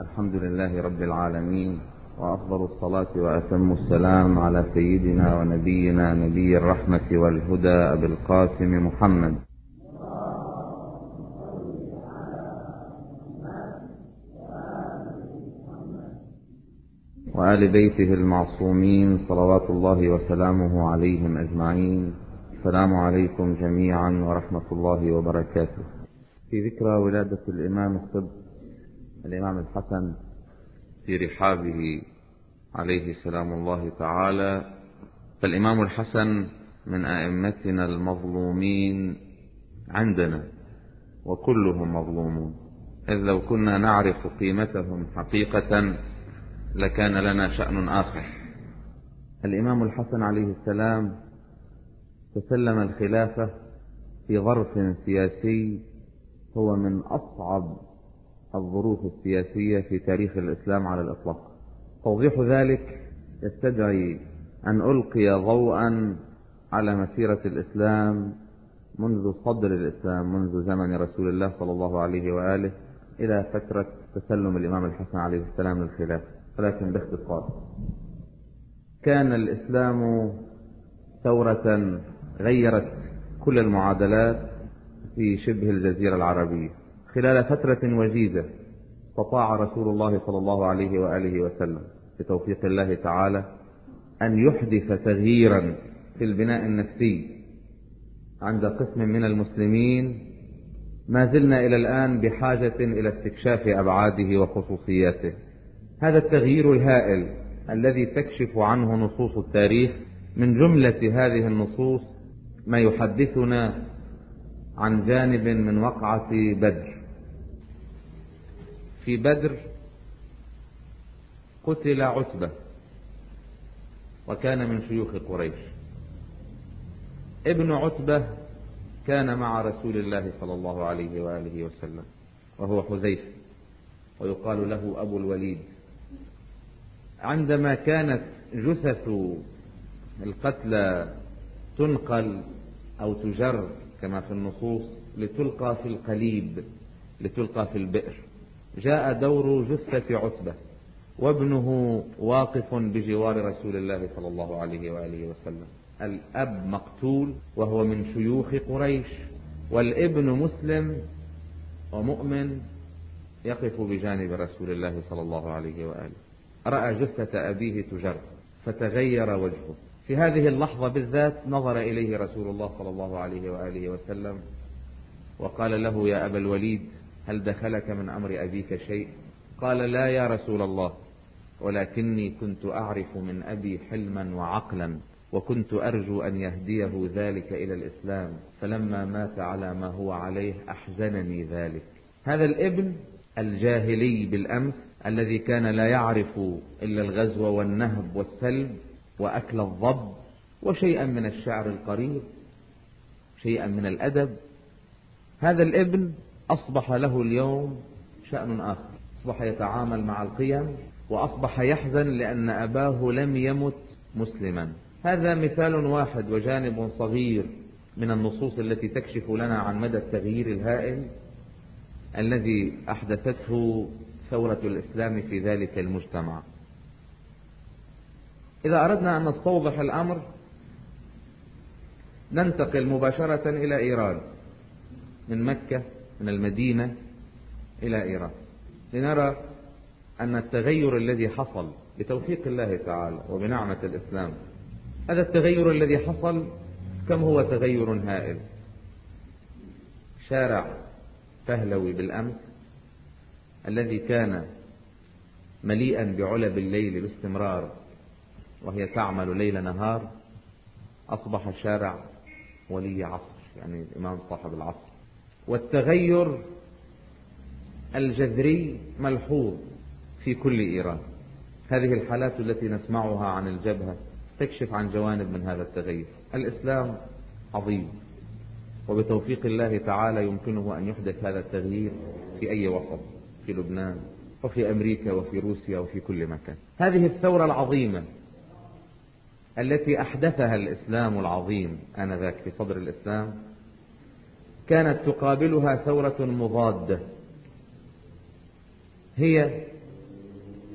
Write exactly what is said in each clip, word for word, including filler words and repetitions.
الحمد لله رب العالمين، وأفضل الصلاة وأتم السلام على سيدنا ونبينا نبي الرحمة والهدى أبي القاسم محمد وآل بيته المعصومين صلوات الله وسلامه عليهم أجمعين. السلام عليكم جميعا ورحمة الله وبركاته. في ذكرى ولادة الإمام الصدق الإمام الحسن في رحابه عليه سلام الله تعالى، فالإمام الحسن من أئمتنا المظلومين عندنا، وكلهم مظلومون، إذ لو كنا نعرف قيمتهم حقيقة لكان لنا شأن آخر. الإمام الحسن عليه السلام تسلم الخلافة في ظرف سياسي هو من أصعب الظروف السياسية في تاريخ الإسلام على الإطلاق. توضيح ذلك يستدعي أن ألقي ضوءا على مسيرة الإسلام منذ صدر الإسلام، منذ زمن رسول الله صلى الله عليه وآله إلى فترة تسلم الإمام الحسن عليه السلام للخلافة، ولكن باختصار. كان الإسلام ثورة غيرت كل المعادلات في شبه الجزيرة العربية. خلال فترة وجيزة استطاع رسول الله صلى الله عليه وآله وسلم بتوفيق الله تعالى أن يحدث تغييرا في البناء النفسي عند قسم من المسلمين ما زلنا إلى الآن بحاجة إلى استكشاف أبعاده وخصوصياته. هذا التغيير الهائل الذي تكشف عنه نصوص التاريخ، من جملة هذه النصوص ما يحدثنا عن جانب من وقعة بدر. في بدر قتل عتبة، وكان من شيوخ قريش. ابن عتبة كان مع رسول الله صلى الله عليه وآله وسلم، وهو حذيفة، ويقال له أبو الوليد. عندما كانت جثث القتلى تنقل أو تجر كما في النصوص لتلقى في القليب، لتلقى في البئر، جاء دور جثة عتبة وابنه واقف بجوار رسول الله صلى الله عليه وآله وسلم. الأب مقتول وهو من شيوخ قريش، والابن مسلم ومؤمن يقف بجانب رسول الله صلى الله عليه وآله. رأى جثة أبيه تجر فتغير وجهه. في هذه اللحظة بالذات نظر إليه رسول الله صلى الله عليه وآله وسلم وقال له: يا أبا الوليد، هل دخلك من أمر أبيك شيء؟ قال: لا يا رسول الله، ولكني كنت أعرف من أبي حلما وعقلا، وكنت أرجو أن يهديه ذلك إلى الإسلام، فلما مات على ما هو عليه أحزنني ذلك. هذا الابن الجاهلي بالأمس الذي كان لا يعرف إلا الغزو والنهب والسلب وأكل الضب وشيئا من الشعر القريب، شيئا من الأدب، هذا الابن أصبح له اليوم شأن آخر، أصبح يتعامل مع القيم، وأصبح يحزن لأن أباه لم يمت مسلما. هذا مثال واحد وجانب صغير من النصوص التي تكشف لنا عن مدى التغيير الهائل الذي أحدثته ثورة الإسلام في ذلك المجتمع. إذا أردنا أن نستوضح الأمر ننتقل مباشرة إلى إيران، من مكة، من المدينة إلى إيران، لنرى أن التغير الذي حصل بتوفيق الله تعالى وبنعمة الإسلام، هذا التغير الذي حصل كم هو تغير هائل. شارع فهلوي بالأمس الذي كان مليئا بعلب الليل باستمرار وهي تعمل ليل نهار، أصبح شارع ولي عصر، يعني الإمام صاحب العصر. والتغير الجذري ملحوظ في كل إيران. هذه الحالات التي نسمعها عن الجبهة تكشف عن جوانب من هذا التغير. الإسلام عظيم، وبتوفيق الله تعالى يمكنه أن يحدث هذا التغيير في أي وسط، في لبنان وفي أمريكا وفي روسيا وفي كل مكان. هذه الثورة العظيمة التي أحدثها الإسلام العظيم آنذاك في صدر الإسلام كانت تقابلها ثورة مضادة، هي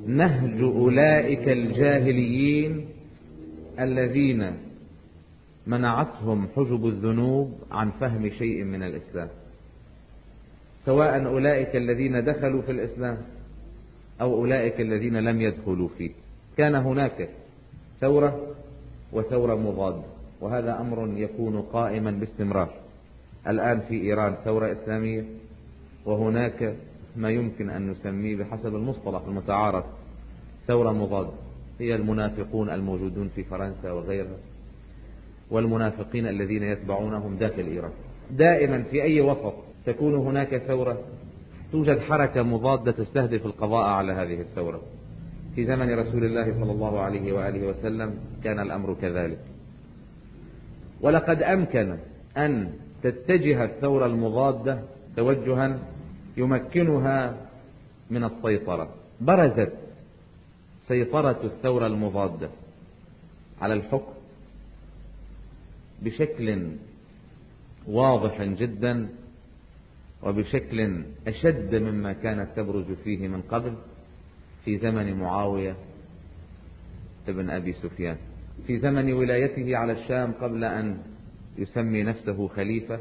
نهج أولئك الجاهليين الذين منعتهم حجب الذنوب عن فهم شيء من الإسلام، سواء أولئك الذين دخلوا في الإسلام أو أولئك الذين لم يدخلوا فيه. كان هناك ثورة وثورة مضادة، وهذا أمر يكون قائما باستمرار. الآن في إيران ثورة إسلامية، وهناك ما يمكن أن نسميه بحسب المصطلح المتعارف ثورة مضادة، هي المنافقون الموجودون في فرنسا وغيرها، والمنافقين الذين يتبعونهم داخل إيران. دائما في أي وسط تكون هناك ثورة توجد حركة مضادة تستهدف القضاء على هذه الثورة. في زمن رسول الله صلى الله عليه وآله وسلم كان الأمر كذلك، ولقد أمكن أن تتجه الثورة المضادة توجها يمكنها من السيطرة. برزت سيطرة الثورة المضادة على الحكم بشكل واضح جدا وبشكل أشد مما كانت تبرز فيه من قبل في زمن معاوية ابن أبي سفيان، في زمن ولايته على الشام قبل أن يسمي نفسه خليفة.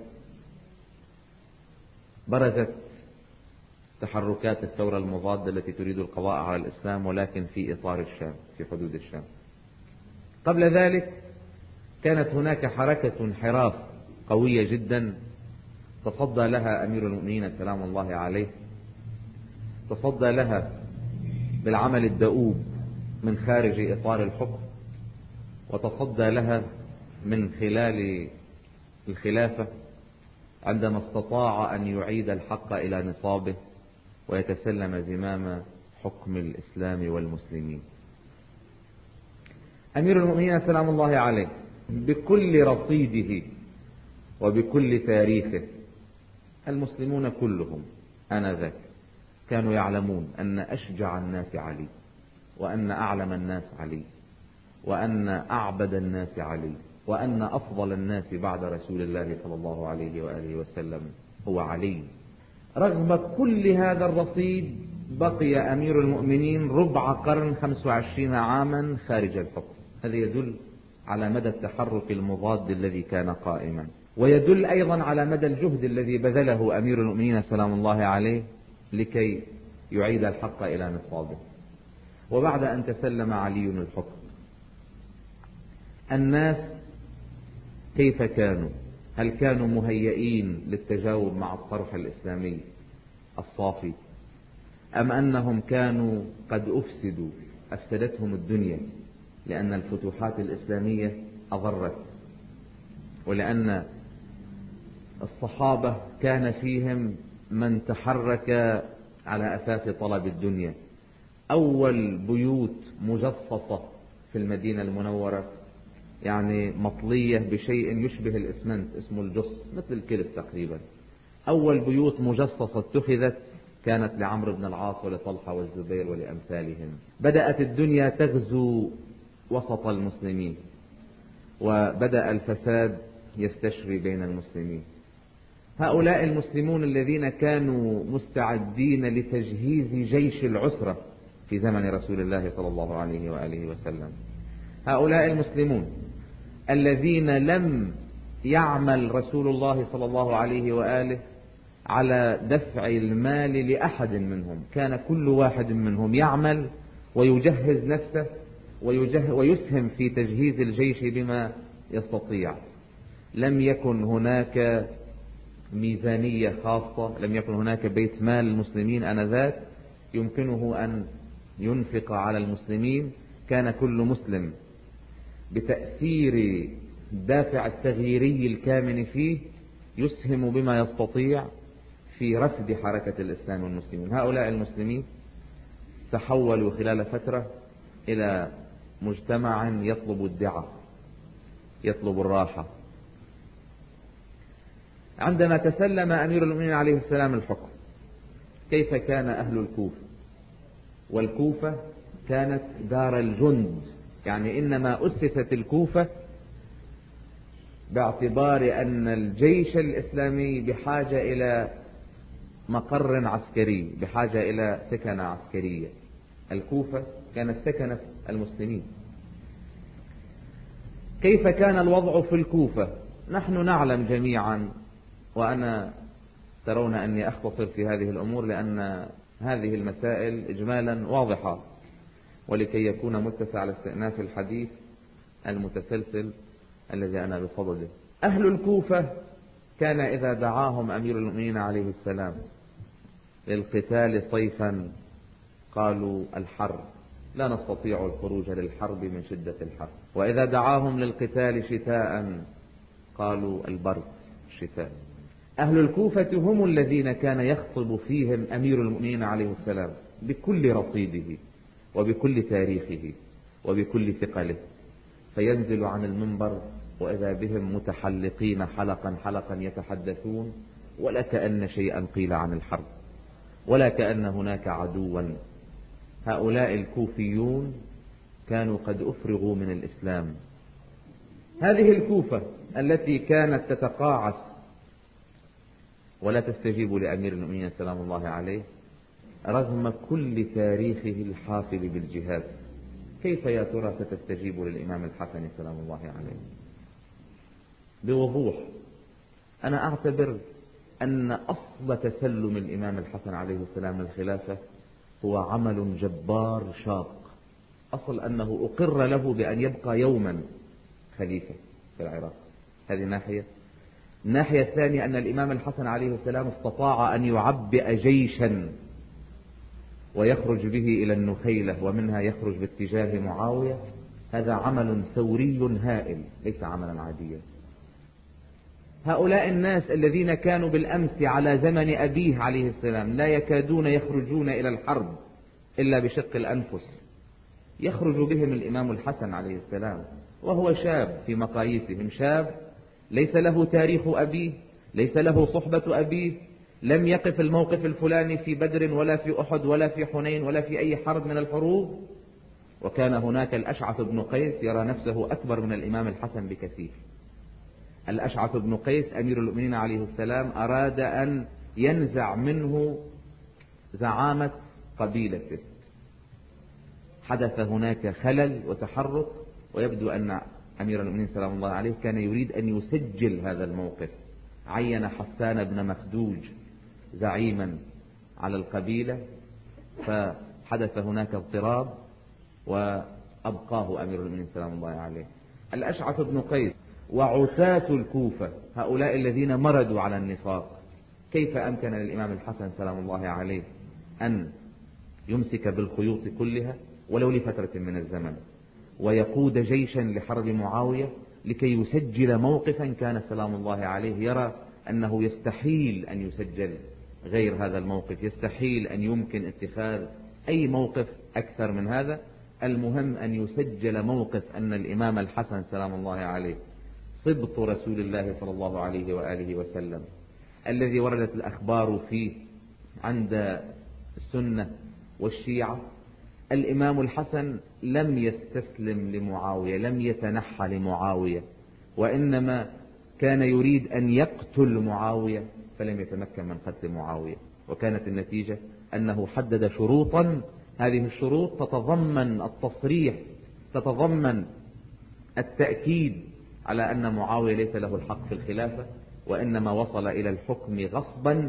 برزت تحركات الثورة المضادة التي تريد القضاء على الإسلام، ولكن في إطار الشام، في حدود الشام. قبل ذلك كانت هناك حركة انحراف قوية جدا تصدى لها أمير المؤمنين سلام الله عليه، تصدى لها بالعمل الدؤوب من خارج إطار الحكم، وتصدى لها من خلال الخلافة عندما استطاع أن يعيد الحق إلى نصابه ويتسلم زمام حكم الإسلام والمسلمين. أمير المؤمنين سلام الله عليه بكل رصيده وبكل تاريخه، المسلمون كلهم آنذاك كانوا يعلمون أن أشجع الناس علي، وأن أعلم الناس علي، وأن أعبد الناس علي، وأن أفضل الناس بعد رسول الله صلى الله عليه وآله وسلم هو علي. رغم كل هذا الرصيد بقي أمير المؤمنين ربع قرن خمس وعشرين عاما خارج الحكم. هذا يدل على مدى التحرك المضاد الذي كان قائما، ويدل أيضا على مدى الجهد الذي بذله أمير المؤمنين سلام الله عليه لكي يعيد الحق إلى نصابه. وبعد أن تسلم علي الحكم، الناس كيف كانوا؟ هل كانوا مهيئين للتجاوب مع الطرح الإسلامي الصافي، أم أنهم كانوا قد أفسدوا أفسدتهم الدنيا، لأن الفتوحات الإسلامية أضرت، ولأن الصحابة كان فيهم من تحرك على أساس طلب الدنيا. أول بيوت مجصصة في المدينة المنورة، يعني مطلية بشيء يشبه الإسمنت اسمه الجص مثل الكلف تقريبا، أول بيوت مجصصة اتخذت كانت لعمرو بن العاص ولطلحة والزبير ولأمثالهم. بدأت الدنيا تغزو وسط المسلمين، وبدأ الفساد يستشري بين المسلمين. هؤلاء المسلمون الذين كانوا مستعدين لتجهيز جيش العسرة في زمن رسول الله صلى الله عليه وآله وسلم، هؤلاء المسلمون الذين لم يعمل رسول الله صلى الله عليه وآله على دفع المال لأحد منهم، كان كل واحد منهم يعمل ويجهز نفسه ويسهم في تجهيز الجيش بما يستطيع. لم يكن هناك ميزانية خاصة، لم يكن هناك بيت مال المسلمين آنذاك يمكنه أن ينفق على المسلمين. كان كل مسلم بتأثير الدافع التغييري الكامن فيه يسهم بما يستطيع في رفض حركة الإسلام والمسلمين. هؤلاء المسلمين تحولوا خلال فترة إلى مجتمع يطلب الدعة، يطلب الراحة. عندما تسلم أمير المؤمنين عليه السلام الحكم، كيف كان أهل الكوفة؟ والكوفة كانت دار الجند، يعني إنما أسست الكوفة باعتبار أن الجيش الإسلامي بحاجة إلى مقر عسكري، بحاجة إلى سكنة عسكرية. الكوفة كانت سكنة المسلمين. كيف كان الوضع في الكوفة؟ نحن نعلم جميعا، وأنا ترون أني أختصر في هذه الأمور لأن هذه المسائل إجمالا واضحة، ولكي يكون متسع لاستئناف الحديث المتسلسل الذي أنا بصدده. أهل الكوفة كان إذا دعاهم أمير المؤمنين عليه السلام للقتال صيفا قالوا الحر، لا نستطيع الخروج للحرب من شدة الحر. وإذا دعاهم للقتال شتاء قالوا البرد الشتاء. أهل الكوفة هم الذين كان يخطب فيهم أمير المؤمنين عليه السلام بكل رصيده وبكل تاريخه وبكل ثقله، فينزل عن المنبر وإذا بهم متحلقين حلقا حلقا يتحدثون ولا كأن شيئا قيل عن الحرب ولا كأن هناك عدوا. هؤلاء الكوفيون كانوا قد أفرغوا من الإسلام. هذه الكوفة التي كانت تتقاعس ولا تستجيب لأمير المؤمنين سلام الله عليه رغم كل تاريخه الحافل بالجهاد، كيف يا ترى ستستجيب للإمام الحسن سلام الله عليه؟ بوضوح أنا أعتبر أن أصل تسلم الإمام الحسن عليه السلام الخلافة هو عمل جبار شاق. أصل أنه أقر له بأن يبقى يوما خليفة في العراق، هذه ناحية. الناحية الثانية أن الإمام الحسن عليه السلام استطاع أن يعبئ جيشا ويخرج به إلى النخيلة ومنها يخرج باتجاه معاوية، هذا عمل ثوري هائل ليس عملا عاديا. هؤلاء الناس الذين كانوا بالأمس على زمن أبيه عليه السلام لا يكادون يخرجون إلى الحرب إلا بشق الأنفس، يخرج بهم الإمام الحسن عليه السلام وهو شاب في مقاييسهم، شاب ليس له تاريخ أبيه، ليس له صحبة أبيه، لم يقف الموقف الفلاني في بدر ولا في أحد ولا في حنين ولا في أي حرب من الحروب. وكان هناك الأشعث بن قيس يرى نفسه أكبر من الإمام الحسن بكثير. الأشعث بن قيس أمير المؤمنين عليه السلام أراد أن ينزع منه زعامة قبيلته، حدث هناك خلل وتحرك، ويبدو أن أمير المؤمنين سلام الله عليه كان يريد أن يسجل هذا الموقف. عين حسان بن مخدوج زعيما على القبيلة، فحدث هناك اضطراب وأبقاه أمير المؤمنين سلام الله عليه. الأشعث بن قيس وعتاة الكوفة هؤلاء الذين مردوا على النفاق، كيف أمكن للإمام الحسن سلام الله عليه أن يمسك بالخيوط كلها ولو لفترة من الزمن ويقود جيشا لحرب معاوية لكي يسجل موقفا كان سلام الله عليه يرى أنه يستحيل أن يسجل غير هذا الموقف، يستحيل أن يمكن اتخاذ أي موقف أكثر من هذا. المهم أن يسجل موقف أن الإمام الحسن سلام الله عليه صبط رسول الله صلى الله عليه وآله وسلم الذي وردت الأخبار فيه عند السنة والشيعة. الإمام الحسن لم يستسلم لمعاوية، لم يتنحى لمعاوية، وإنما كان يريد أن يقتل معاوية فلم يتمكن من قتل معاوية. وكانت النتيجة أنه حدد شروطا، هذه الشروط تتضمن التصريح، تتضمن التأكيد على أن معاوية ليس له الحق في الخلافة وإنما وصل إلى الحكم غصبا،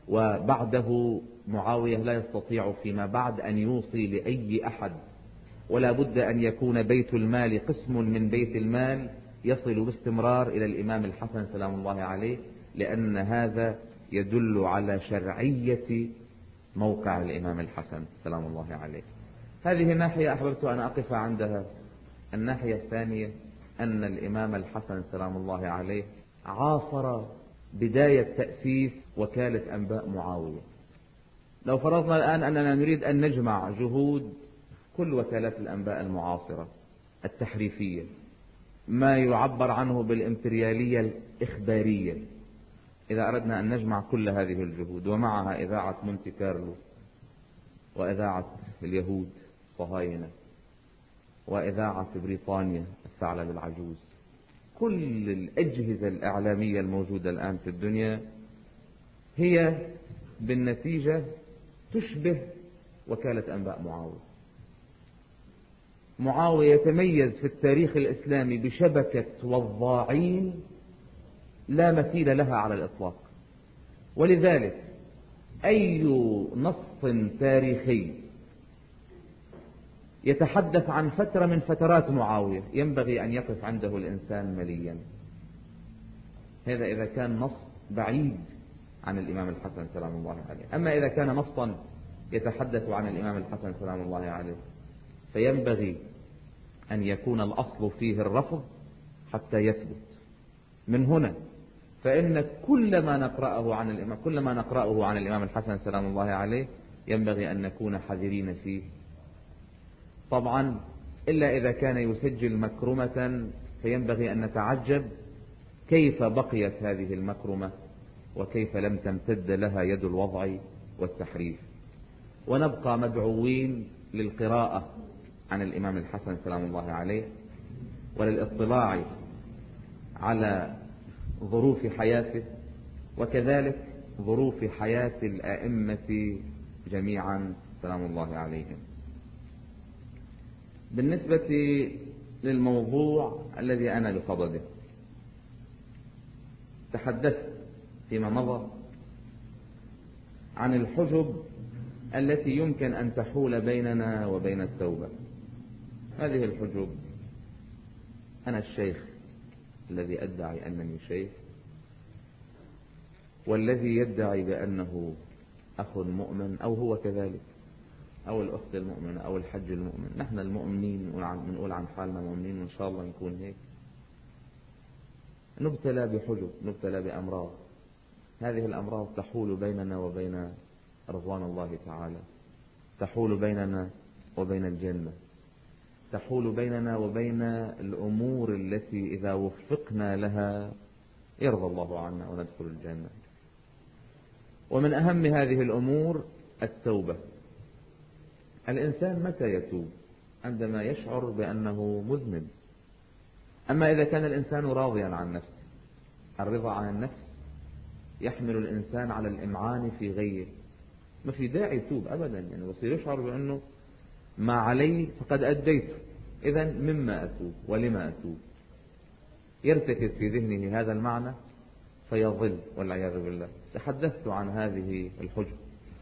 وبعده معاوية لا يستطيع فيما بعد أن يوصي لأي أحد، ولا بد أن يكون بيت المال قسم من بيت المال يصل باستمرار إلى الإمام الحسن سلام الله عليه، لأن هذا يدل على شرعية موقع الإمام الحسن سلام الله عليه. هذه الناحية أحببت أن أقف عندها. الناحية الثانية أن الإمام الحسن سلام الله عليه عاصر بداية تأسيس وكالة أنباء معاوية. لو فرضنا الآن أننا نريد أن نجمع جهود كل وكالات الأنباء المعاصرة التحريفية، ما يعبر عنه بالإمبريالية الإخبارية، إذا أردنا أن نجمع كل هذه الجهود ومعها إذاعة مونتي كارلو وإذاعة اليهود صهاينة وإذاعة بريطانيا الثعلب العجوز، كل الأجهزة الإعلامية الموجودة الآن في الدنيا هي بالنتيجة تشبه وكالة أنباء معاوية. معاوية يتميز في التاريخ الإسلامي بشبكة وضاعين لا مثيل لها على الإطلاق، ولذلك أي نص تاريخي يتحدث عن فترة من فترات معاوية ينبغي أن يقف عنده الإنسان مليا. هذا إذا كان نص بعيد عن الإمام الحسن سلام الله عليه. أما إذا كان نصا يتحدث عن الإمام الحسن سلام الله عليه فينبغي أن يكون الأصل فيه الرفض حتى يثبت. من هنا فإن كل ما نقرأه عن الإمام كل ما نقرأه عن الإمام الحسن سلام الله عليه ينبغي أن نكون حذرين فيه، طبعا إلا إذا كان يسجل مكرمة فينبغي أن نتعجب كيف بقيت هذه المكرمة وكيف لم تمتد لها يد الوضع والتحريف، ونبقى مدعوين للقراءة عن الإمام الحسن سلام الله عليه وللاطلاع على ظروف حياته وكذلك ظروف حياة الأئمة جميعا سلام الله عليهم. بالنسبة للموضوع الذي أنا بصدده، تحدثت فيما مضى عن الحجب التي يمكن أن تحول بيننا وبين التوبة. هذه الحجب، أنا الشيخ الذي أدعي أنني شيخ، والذي يدعي بأنه أخ مؤمن أو هو كذلك، أو الأخت المؤمنة أو الحج المؤمن، نحن المؤمنين نقول عن حالنا مؤمنين وإن شاء الله نكون هيك، نبتلى بحجب، نبتلى بأمراض. هذه الأمراض تحول بيننا وبين رضوان الله تعالى، تحول بيننا وبين الجنة، تحول بيننا وبين الأمور التي إذا وفقنا لها يرضى الله عنا وندخل الجنة. ومن أهم هذه الأمور التوبة. الإنسان متى يتوب؟ عندما يشعر بأنه مذنب. أما إذا كان الإنسان راضيا عن نفسه، الرضا عن النفس يحمل الإنسان على الإمعان في غيه، ما في داعي يتوب أبدا، يعني بصير يشعر بأنه ما علي فقد أديته، إذن مما أتوب ولما أتوب، يرتكز في ذهنه هذا المعنى فيضل والعياذ بالله. تحدثت عن هذه الحجة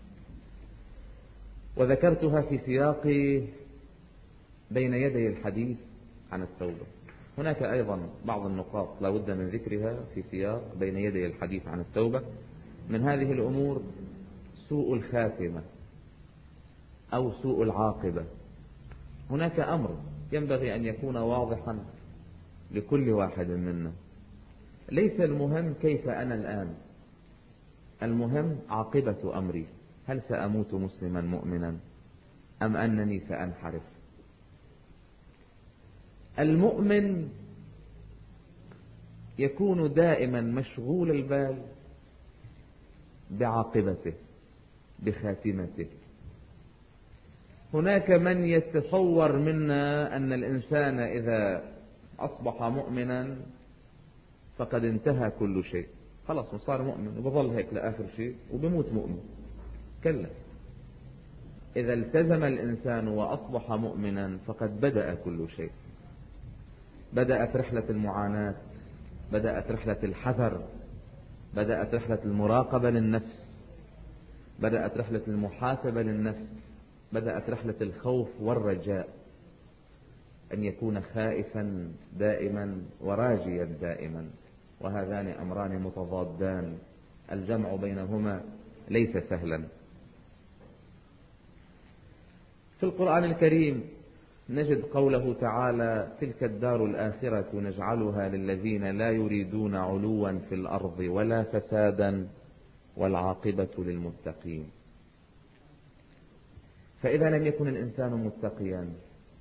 وذكرتها في سياق بين يدي الحديث عن التوبة. هناك أيضا بعض النقاط لا بد من ذكرها في سياق بين يدي الحديث عن التوبة. من هذه الأمور سوء الخاتمة أو سوء العاقبة. هناك أمر ينبغي أن يكون واضحا لكل واحد منا، ليس المهم كيف أنا الآن، المهم عاقبة أمري، هل سأموت مسلما مؤمنا أم أنني سأنحرف. المؤمن يكون دائما مشغول البال بعاقبته بخاتمته. هناك من يتصور منا أن الإنسان إذا أصبح مؤمنا فقد انتهى كل شيء، خلاص صار مؤمن وبظل هيك لآخر شيء وبموت مؤمن. كلا، إذا التزم الإنسان وأصبح مؤمنا فقد بدأ كل شيء. بدأت رحلة المعاناة، بدأت رحلة الحذر، بدأت رحلة المراقبة للنفس، بدأت رحلة المحاسبة للنفس، بدأت رحلة الخوف والرجاء، أن يكون خائفا دائما وراجيا دائما، وهذان أمران متضادان، الجمع بينهما ليس سهلا. في القرآن الكريم نجد قوله تعالى: تلك الدار الآخرة نجعلها للذين لا يريدون علوا في الأرض ولا فسادا والعاقبة للمتقين. فإذا لم يكن الإنسان متقيا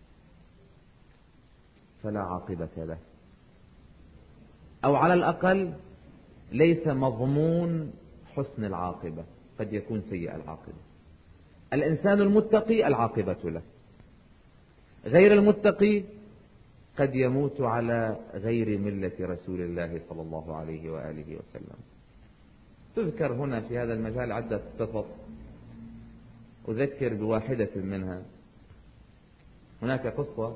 فلا عاقبة له، أو على الأقل ليس مضمون حسن العاقبة، قد يكون سيء العاقبة. الإنسان المتقي العاقبة له، غير المتقي قد يموت على غير ملة رسول الله صلى الله عليه وآله وسلم. تذكر هنا في هذا المجال عدة قصص، أذكر بواحدة منها. هناك قصة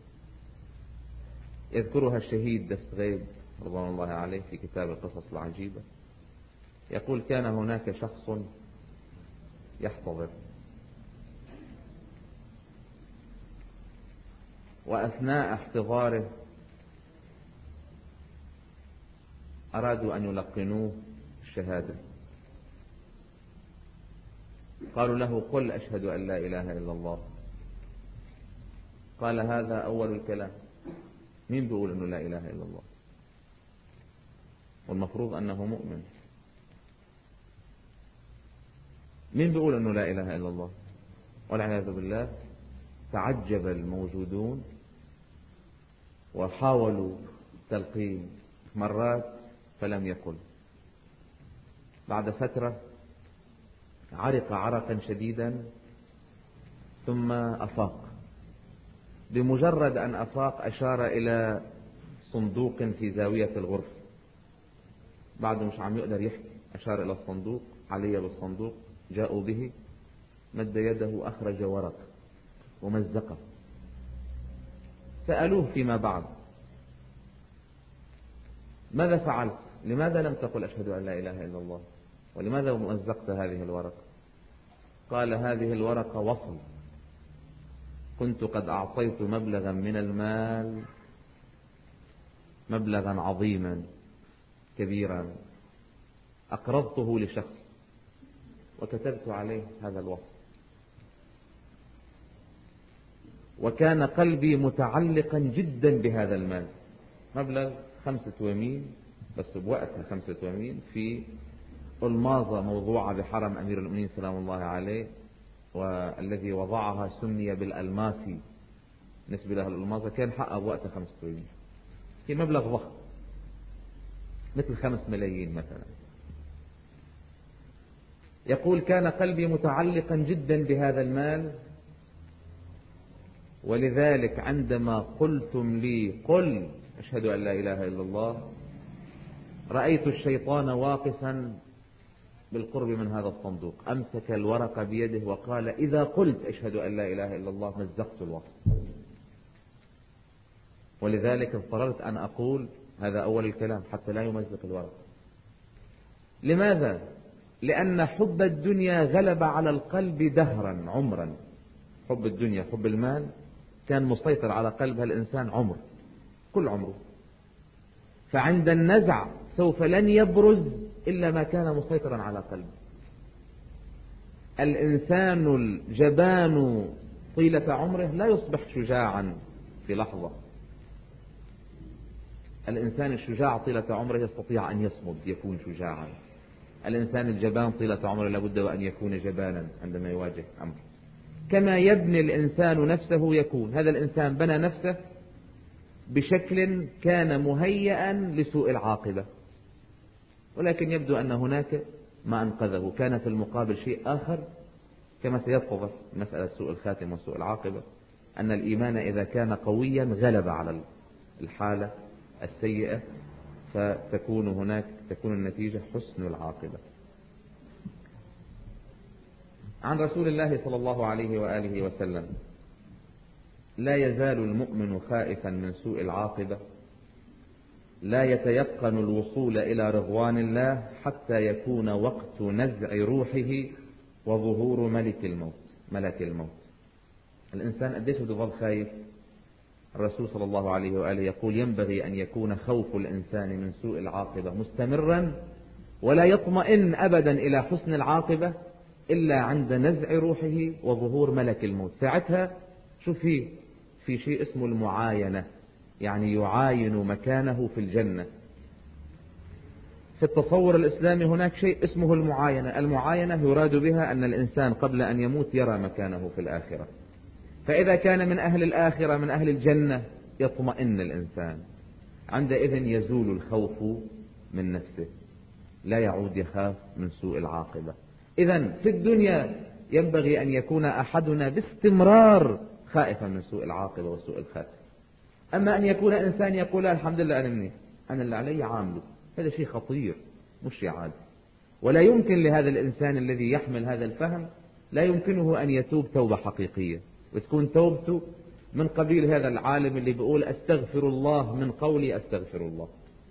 يذكرها الشهيد دستغيب رضوان الله عليه في كتاب القصص العجيبة. يقول: كان هناك شخص يحتضر، وأثناء احتضاره أرادوا أن يلقنوه الشهادة. قالوا له: قل أشهد أن لا إله إلا الله. قال: هذا أول الكلام، مين بيقول أنه لا إله إلا الله؟ والمفروض أنه مؤمن. مين بيقول أنه لا إله إلا الله؟ والعياذ بالله. تعجب الموجودون وحاولوا تلقين مرات فلم يقل. بعد فترة عرق عرقا شديدا ثم أفاق. بمجرد أن أفاق أشار إلى صندوق في زاوية الغرفة. بعد مش عم يقدر يحكي أشار إلى الصندوق، علي بالصندوق. جاءوا به، مد يده أخرج ورق ومزقه. سألوه فيما بعد: ماذا فعلت؟ لماذا لم تقل أشهد أن لا إله إلا الله؟ ولماذا مزقت هذه الورقة؟ قال: هذه الورقة وصل، كنت قد أعطيت مبلغا من المال، مبلغا عظيما كبيرا، أقرضته لشخص وكتبت عليه هذا الوصف، وكان قلبي متعلقا جدا بهذا المال. مبلغ خمسة ومين، بس بوقتها خمسة ومين، في ألماظة موضوعة بحرم أمير المؤمنين سلام الله عليه، والذي وضعها سمي بالألماسي نسبة له الألماظة. كان حقها بوقتها خمسة ومين، في مبلغ ضخم مثل خمس ملايين مثلا. يقول: كان قلبي متعلقا جدا بهذا المال، ولذلك عندما قلتم لي قل أشهد أن لا إله إلا الله، رأيت الشيطان واقفا بالقرب من هذا الصندوق، أمسك الورقة بيده وقال: إذا قلت أشهد أن لا إله إلا الله مزقت الوصف. ولذلك اضطررت أن أقول هذا أول الكلام حتى لا يمزق الورقة. لماذا؟ لأن حب الدنيا غلب على القلب دهرا عمرا. حب الدنيا، حب المال، كان مسيطر على قلب الإنسان عمر، كل عمره. فعند النزع سوف لن يبرز إلا ما كان مسيطرا على قلبه. الإنسان الجبان طيلة عمره لا يصبح شجاعا في لحظة. الإنسان الشجاع طيلة عمره يستطيع أن يصمد، يكون شجاعا. الإنسان الجبان طيلة عمره لابد وأن يكون جبانا عندما يواجه أمر. كما يبني الإنسان نفسه يكون. هذا الإنسان بنى نفسه بشكل كان مهيئا لسوء العاقبة، ولكن يبدو أن هناك ما أنقذه. كان في المقابل شيء آخر، كما سيتضح مسألة سوء الخاتم وسوء العاقبة، أن الإيمان إذا كان قويا غلب على الحالة السيئة، فتكون هناك تكون النتيجة حسن العاقبة. عن رسول الله صلى الله عليه وآله وسلم: لا يزال المؤمن خائفا من سوء العاقبة، لا يتيقن الوصول إلى رضوان الله حتى يكون وقت نزع روحه وظهور ملك الموت ملك الموت. الإنسان قديش بده يظل خايف؟ الرسول صلى الله عليه وآله يقول: ينبغي أن يكون خوف الإنسان من سوء العاقبة مستمرا، ولا يطمئن أبدا إلى حسن العاقبة إلا عند نزع روحه وظهور ملك الموت. ساعتها شوف، فيه في شيء اسمه المعاينة، يعني يعاين مكانه في الجنة. في التصور الإسلامي هناك شيء اسمه المعاينة. المعاينة يراد بها أن الإنسان قبل أن يموت يرى مكانه في الآخرة، فإذا كان من أهل الآخرة من أهل الجنة يطمئن الإنسان، عندئذ يزول الخوف من نفسه، لا يعود يخاف من سوء العاقبة. إذن في الدنيا ينبغي أن يكون أحدنا باستمرار خائفا من سوء العاقبة وسوء الخاتم. أما أن يكون إنسان يقول الحمد لله أنا مني، أنا اللي علي عامله، هذا شيء خطير مش شيء عادي. ولا يمكن لهذا الإنسان الذي يحمل هذا الفهم، لا يمكنه أن يتوب توبة حقيقية وتكون توبته من قبيل هذا العالم اللي بيقول أستغفر الله من قولي أستغفر الله.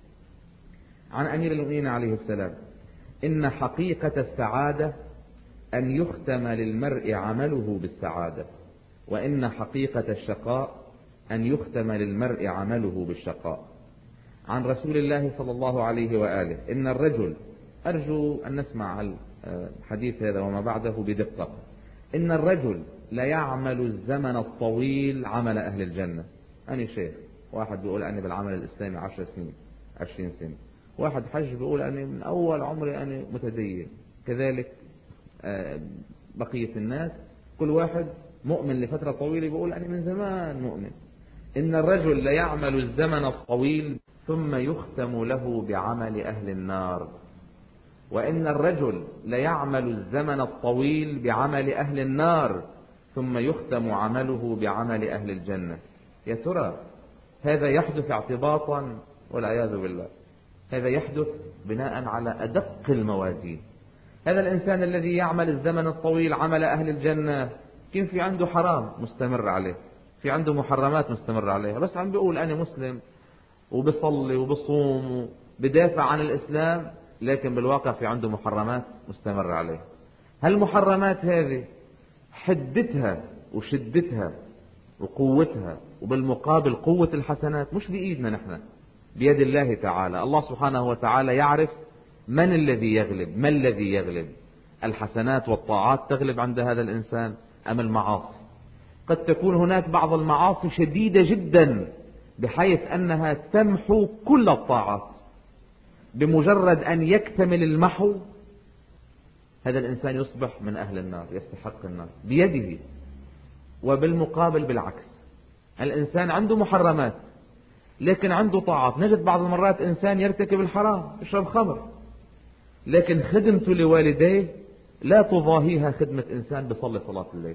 عن أمير المؤمنين عليه السلام: إن حقيقة السعادة أن يختم للمرء عمله بالسعادة، وإن حقيقة الشقاء أن يختم للمرء عمله بالشقاء. عن رسول الله صلى الله عليه وآله: إن الرجل، أرجو أن نسمع الحديث هذا وما بعده بدقة، إن الرجل ليعمل الزمن الطويل عمل أهل الجنة. أنا شيخ، واحد بيقول أنا بالعمل الإسلامي عشر سنين عشرين سنة، واحد حج بيقول أنا من أول عمري أنا متدين، كذلك بقية الناس كل واحد مؤمن لفترة طويلة بيقول أنا من زمان مؤمن. إن الرجل ليعمل الزمن الطويل ثم يختم له بعمل أهل النار، وإن الرجل ليعمل الزمن الطويل بعمل أهل النار ثم يختم عمله بعمل أهل الجنة. يا ترى هذا يحدث اعتباطا والعياذ بالله؟ هذا يحدث بناء على أدق الموازين. هذا الإنسان الذي يعمل الزمن الطويل عمل أهل الجنة كيف في عنده حرام مستمر عليه، في عنده محرمات مستمر عليها، بس عم بيقول أنا مسلم وبصلي وبصوم وبدافع عن الإسلام، لكن بالواقع في عنده محرمات مستمر عليها. هالمحرمات هذه حدتها وشدتها وقوتها وبالمقابل قوة الحسنات مش بإيدنا نحن، بيد الله تعالى. الله سبحانه وتعالى يعرف من الذي يغلب، ما الذي يغلب، الحسنات والطاعات تغلب عند هذا الإنسان أم المعاصي؟ قد تكون هناك بعض المعاصي شديدة جدا بحيث أنها تمحو كل الطاعات، بمجرد أن يكتمل المحو هذا الإنسان يصبح من أهل النار، يستحق النار بيده. وبالمقابل بالعكس، الإنسان عنده محرمات لكن عنده طاعات. نجد بعض المرات إنسان يرتكب الحرام، يشرب خمر، لكن خدمته لوالديه لا تضاهيها خدمة إنسان بصلي صلاة الليل.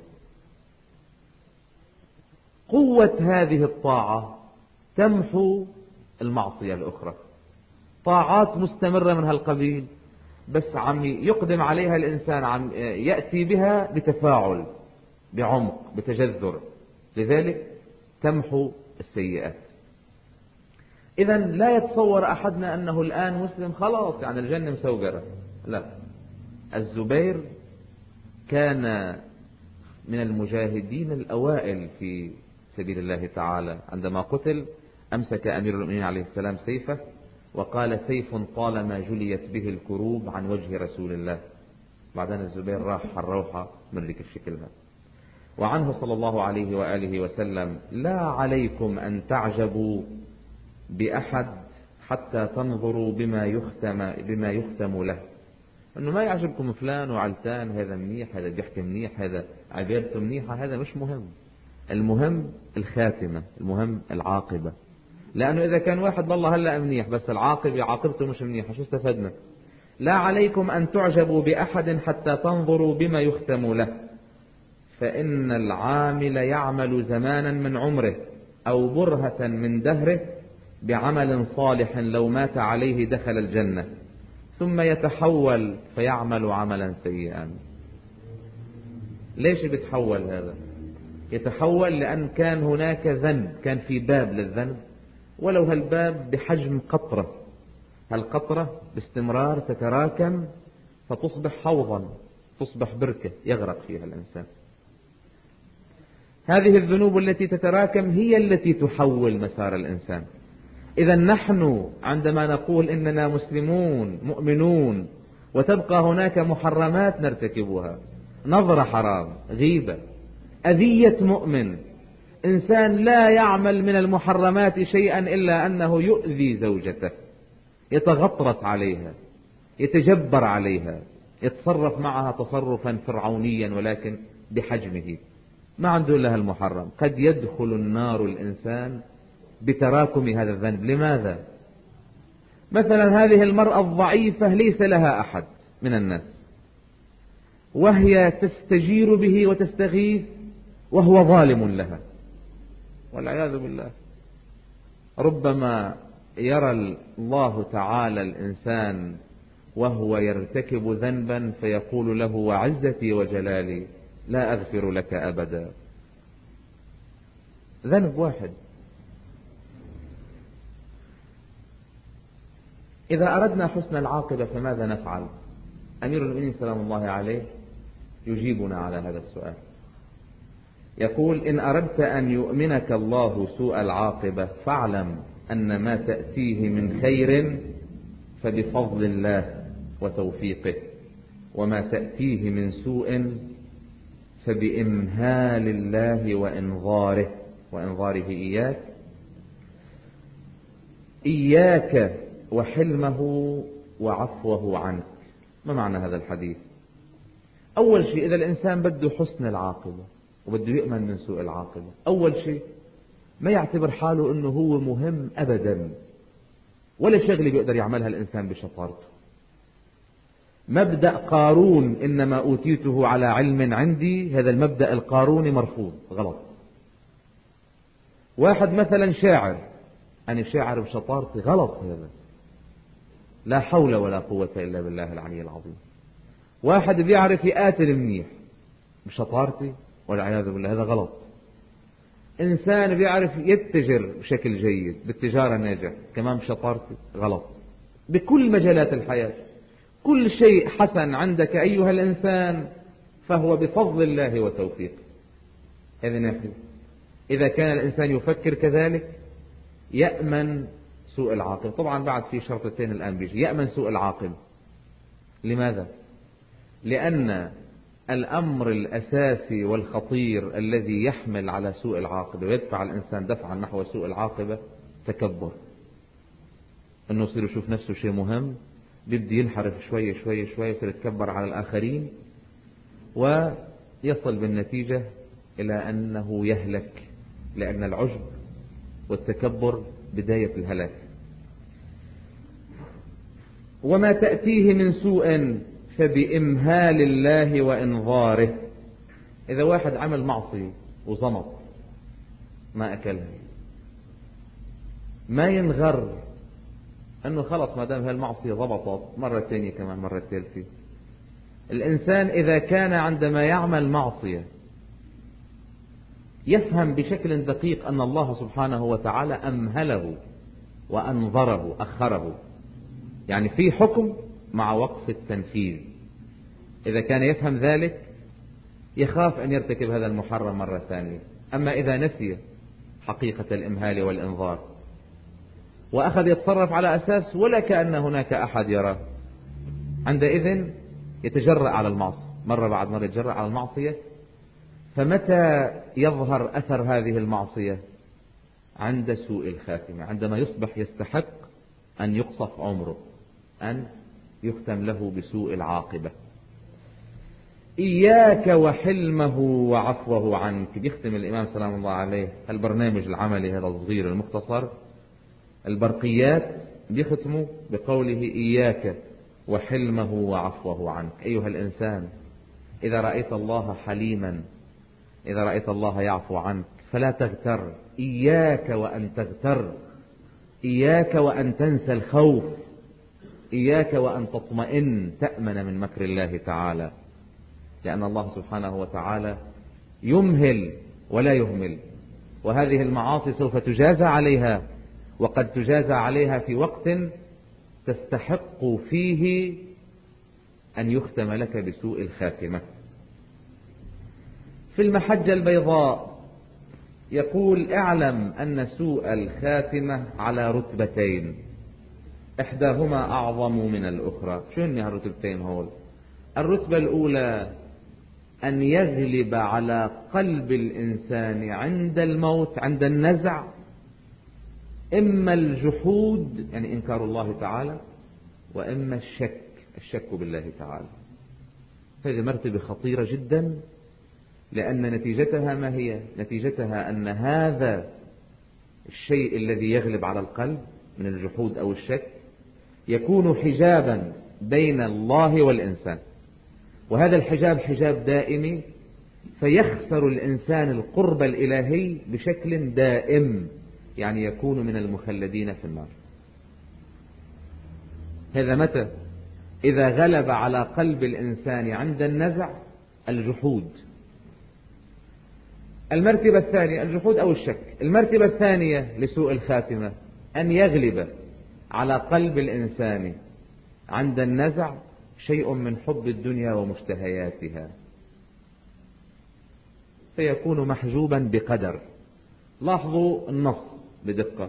قوة هذه الطاعة تمحو المعصية الأخرى. طاعات مستمرة من هالقبيل بس عم يقدم عليها الإنسان، عم يأتي بها بتفاعل، بعمق، بتجذر، لذلك تمحو السيئات. إذا لا يتصور أحدنا أنه الآن مسلم خلاص يعني الجنة مسوقرة، لا. الزبير كان من المجاهدين الأوائل في سبيل الله تعالى. عندما قتل أمسك أمير المؤمنين عليه السلام سيفه وقال: سيف طالما جليت به الكروب عن وجه رسول الله. بعدين الزبير راح الروحة من ذيك الشكلها. وعنه صلى الله عليه وآله وسلم: لا عليكم أن تعجبوا بأحد حتى تنظروا بما يختم بما يختم له. انه ما يعجبكم فلان وعلتان، هذا منيح، هذا بيحكي منيح، هذا عبادته منيحة، هذا مش مهم. المهم الخاتمة، المهم العاقبة. لأنه إذا كان واحد والله هلأ منيح بس العاقبة عاقبته مش منيحة، شو استفدنا؟ لا عليكم أن تعجبوا بأحد حتى تنظروا بما يختم له، فإن العامل يعمل زمانا من عمره أو برهة من دهره بعمل صالح لو مات عليه دخل الجنة، ثم يتحول فيعمل عملا سيئا. ليش بيتحول هذا؟ يتحول لأن كان هناك ذنب، كان في باب للذنب، ولو هالباب بحجم قطرة، هالقطرة باستمرار تتراكم فتصبح حوضا، تصبح بركة يغرق فيها الإنسان. هذه الذنوب التي تتراكم هي التي تحول مسار الإنسان. إذا نحن عندما نقول إننا مسلمون مؤمنون وتبقى هناك محرمات نرتكبها، نظرة حرام، غيبة، أذية مؤمن، إنسان لا يعمل من المحرمات شيئا إلا أنه يؤذي زوجته، يتغطرس عليها، يتجبر عليها، يتصرف معها تصرفا فرعونيا ولكن بحجمه، ما عنده إلا المحرم. قد يدخل النار الإنسان بتراكم هذا الذنب. لماذا؟ مثلا هذه المرأة الضعيفة ليس لها أحد من الناس، وهي تستجير به وتستغيث وهو ظالم لها والعياذ بالله. ربما يرى الله تعالى الإنسان وهو يرتكب ذنبا فيقول له: وعزتي وجلالي لا أغفر لك أبدا. ذنب واحد. إذا أردنا حسن العاقبة فماذا نفعل؟ أمير المؤمنين سلام الله عليه يجيبنا على هذا السؤال، يقول: إن أردت أن يؤمنك الله سوء العاقبة فاعلم أن ما تأتيه من خير فبفضل الله وتوفيقه، وما تأتيه من سوء فبإمهال الله وإنظاره وإنظاره إياك إياك وحلمه وعفوه عنك. ما معنى هذا الحديث؟ أول شيء، إذا الإنسان بده حسن العاقبة وبده يؤمن من سوء العاقبة، أول شيء ما يعتبر حاله أنه هو مهم أبدا، ولا شغلة بيقدر يعملها الإنسان بشطارته. مبدأ قارون إنما أوتيته على علم عندي، هذا المبدأ القاروني مرفوض، غلط. واحد مثلا شاعر، أنا شاعر بشطارتي، غلط هذا، لا حول ولا قوة إلا بالله العلي العظيم. واحد بيعرف يقاتل منيح بشطارتي، والعياذ بالله، هذا غلط. إنسان بيعرف يتجر بشكل جيد، بالتجارة ناجح، كمان بشطارتي، غلط. بكل مجالات الحياة كل شيء حسن عندك أيها الإنسان فهو بفضل الله وتوفيقه. هذه ناحية. إذا كان الإنسان يفكر كذلك يأمن سوء العاقبة. طبعا بعد في شرطتين الآن بيجي، يأمن سوء العاقبة. لماذا؟ لأن الأمر الأساسي والخطير الذي يحمل على سوء العاقبة ويدفع الإنسان دفعا نحو سوء العاقبة تكبر، أنه يصير يشوف نفسه شيء مهم، بيبدي ينحرف شوية شوية شوية، يصير يتكبر على الآخرين، ويصل بالنتيجة إلى أنه يهلك، لأن العجب والتكبر بداية الهلاك. وما تأتيه من سوء فبإمهال الله وإنظاره. إذا واحد عمل معصية وزمط ما أكلها، ما ينغر أنه خلص ما دام هالمعصية ضبطت، مرة ثانية كمان، مرة ثالثة. الإنسان إذا كان عندما يعمل معصية يفهم بشكل دقيق أن الله سبحانه وتعالى أمهله وأنظره، أخره، يعني في حكم مع وقف التنفيذ. إذا كان يفهم ذلك يخاف أن يرتكب هذا المحرم مرة ثانية. أما إذا نسي حقيقة الإمهال والإنظار وأخذ يتصرف على أساس ولا كأن هناك أحد يراه، عندئذ يتجرأ على المعصية، مرة بعد مرة يتجرأ على المعصية. فمتى يظهر أثر هذه المعصية؟ عند سوء الخاتمة، عندما يصبح يستحق أن يقصف عمره، أن يختم له بسوء العاقبة. إياك وحلمه وعفوه عنك. بيختم الإمام سلام الله عليه البرنامج العملي هذا الصغير المختصر، البرقيات، بيختموا بقوله: إياك وحلمه وعفوه عنك. أيها الإنسان، إذا رأيت الله حليما، إذا رأيت الله يعفو عنك، فلا تغتر. إياك وأن تغتر، إياك وأن تنسى الخوف، إياك وأن تطمئن تأمن من مكر الله تعالى، لأن الله سبحانه وتعالى يمهل ولا يهمل، وهذه المعاصي سوف تجازى عليها، وقد تجازى عليها في وقت تستحق فيه أن يختم لك بسوء الخاتمة. في المحجة البيضاء يقول: اعلم أن سوء الخاتمة على رتبتين، إحداهما أعظم من الأخرى. شو هن هالرتبتين هول؟ الرتبة الأولى أن يغلب على قلب الإنسان عند الموت، عند النزع، إما الجحود يعني إنكار الله تعالى، وإما الشك، الشك بالله تعالى. هذه مرتبة خطيرة جدا، لأن نتيجتها ما هي؟ نتيجتها أن هذا الشيء الذي يغلب على القلب من الجحود أو الشك يكون حجابا بين الله والإنسان، وهذا الحجاب حجاب دائمي، فيخسر الإنسان القرب الإلهي بشكل دائم، يعني يكون من المخلدين في النار. هذا متى؟ إذا غلب على قلب الإنسان عند النزع الجحود. المرتبة الثانية الجحود أو الشك. المرتبة الثانية لسوء الخاتمة أن يغلب على قلب الإنسان عند النزع شيء من حب الدنيا ومشتهياتها، فيكون محجوبا بقدر. لاحظوا النص بدقة: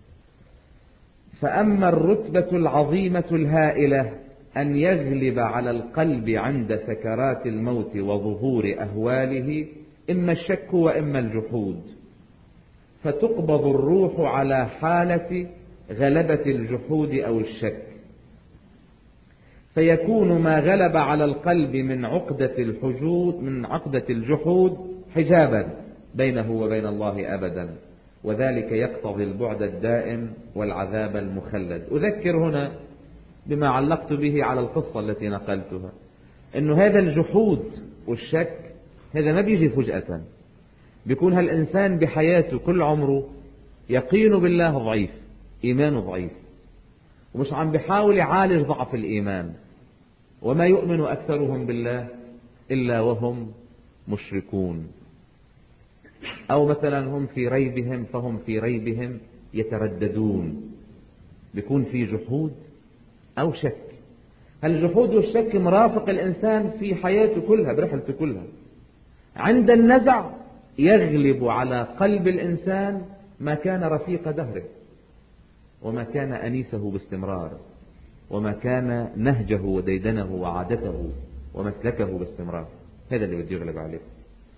فأما الرتبة العظيمة الهائلة أن يغلب على القلب عند سكرات الموت وظهور أهواله إما الشك وإما الجحود، فتقبض الروح على حالة غلبة الجحود أو الشك، فيكون ما غلب على القلب من عقدة الحجود من عقدة الجحود حجابا بينه وبين الله أبدا، وذلك يقتضي البعد الدائم والعذاب المخلد. أذكر هنا بما علقت به على القصة التي نقلتها، أن هذا الجحود والشك هذا ما بيجي فجأة، بيكون هالإنسان بحياته كل عمره يقين بالله ضعيف، إيمانه ضعيف، ومش عم بيحاول يعالج ضعف الإيمان. وما يؤمن أكثرهم بالله إلا وهم مشركون، أو مثلا هم في ريبهم فهم في ريبهم يترددون. بيكون في جحود أو شك. هالجحود والشك مرافق الإنسان في حياته كلها، برحلته كلها. عند النزع يغلب على قلب الإنسان ما كان رفيق دهره، وما كان أنيسه باستمرار، وما كان نهجه وديدنه وعادته ومسلكه باستمرار. هذا اللي بده يغلب عليه.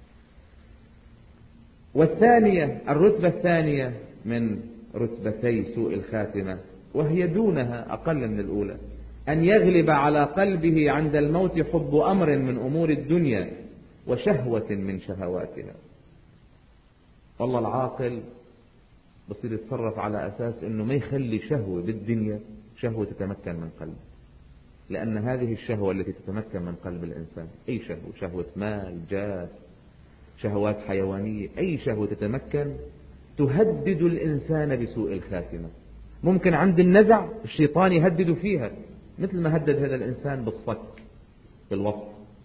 والثانية، الرتبة الثانية من رتبتي سوء الخاتمة، وهي دونها أقل من الأولى، أن يغلب على قلبه عند الموت حب أمر من أمور الدنيا وشهوة من شهواتها. والله العاقل بصير يتصرف على أساس أنه ما يخلي شهوة بالدنيا شهوة تتمكن من قلبه، لأن هذه الشهوة التي تتمكن من قلب الإنسان أي شهوة، شهوة مال، جاه، شهوات حيوانية، أي شهوة تتمكن تهدد الإنسان بسوء الخاتمة. ممكن عند النزع الشيطان يهدد فيها، مثل ما هدد هذا الإنسان بالصك بالوصف.